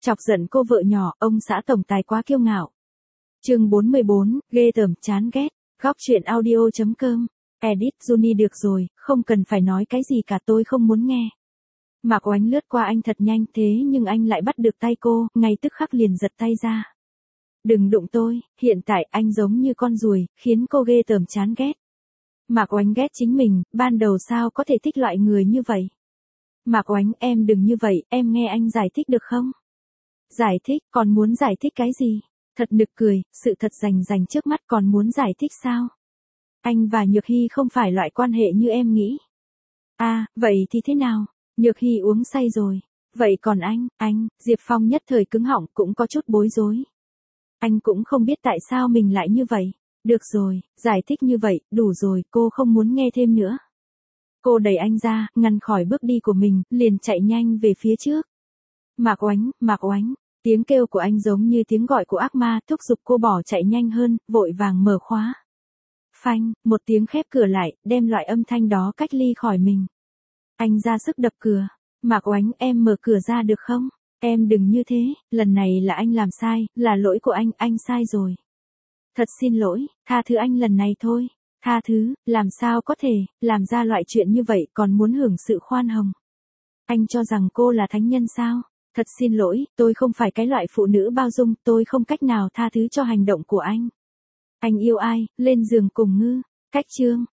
Chọc giận cô vợ nhỏ, ông xã tổng tài quá kiêu ngạo. Chương 44, ghê tởm, chán ghét. Góc truyện audio.com. Edit Juni được rồi, không cần phải nói cái gì cả, tôi không muốn nghe. Mạc Oánh lướt qua anh thật nhanh, thế nhưng anh lại bắt được tay cô, ngay tức khắc liền giật tay ra. Đừng đụng tôi, hiện tại anh giống như con ruồi, khiến cô ghê tởm chán ghét. Mạc Oánh ghét chính mình, ban đầu sao có thể thích loại người như vậy. Mạc Oánh, em đừng như vậy, em nghe anh giải thích được không? Giải thích, còn muốn giải thích cái gì? Thật nực cười, sự thật rành trước mắt còn muốn giải thích sao? Anh và Nhược Hy không phải loại quan hệ như em nghĩ. À, vậy thì thế nào? Nhược Hy uống say rồi. Vậy còn anh, Diệp Phong nhất thời cứng họng, cũng có chút bối rối. Anh cũng không biết tại sao mình lại như vậy. Được rồi, giải thích như vậy, đủ rồi, cô không muốn nghe thêm nữa. Cô đẩy anh ra, ngăn khỏi bước đi của mình, liền chạy nhanh về phía trước. Mạc Oánh, tiếng kêu của anh giống như tiếng gọi của ác ma, thúc giục cô bỏ chạy nhanh hơn, vội vàng mở khóa. Phanh, một tiếng khép cửa lại, đem loại âm thanh đó cách ly khỏi mình. Anh ra sức đập cửa. Mạc Oánh, em mở cửa ra được không? Em đừng như thế, lần này là anh làm sai, là lỗi của anh sai rồi. Thật xin lỗi, tha thứ anh lần này thôi. Tha thứ, làm sao có thể, làm ra loại chuyện như vậy còn muốn hưởng sự khoan hồng. Anh cho rằng cô là thánh nhân sao? Thật xin lỗi, tôi không phải cái loại phụ nữ bao dung, tôi không cách nào tha thứ cho hành động của anh. Anh yêu ai, lên giường cùng ngư. Cách chương.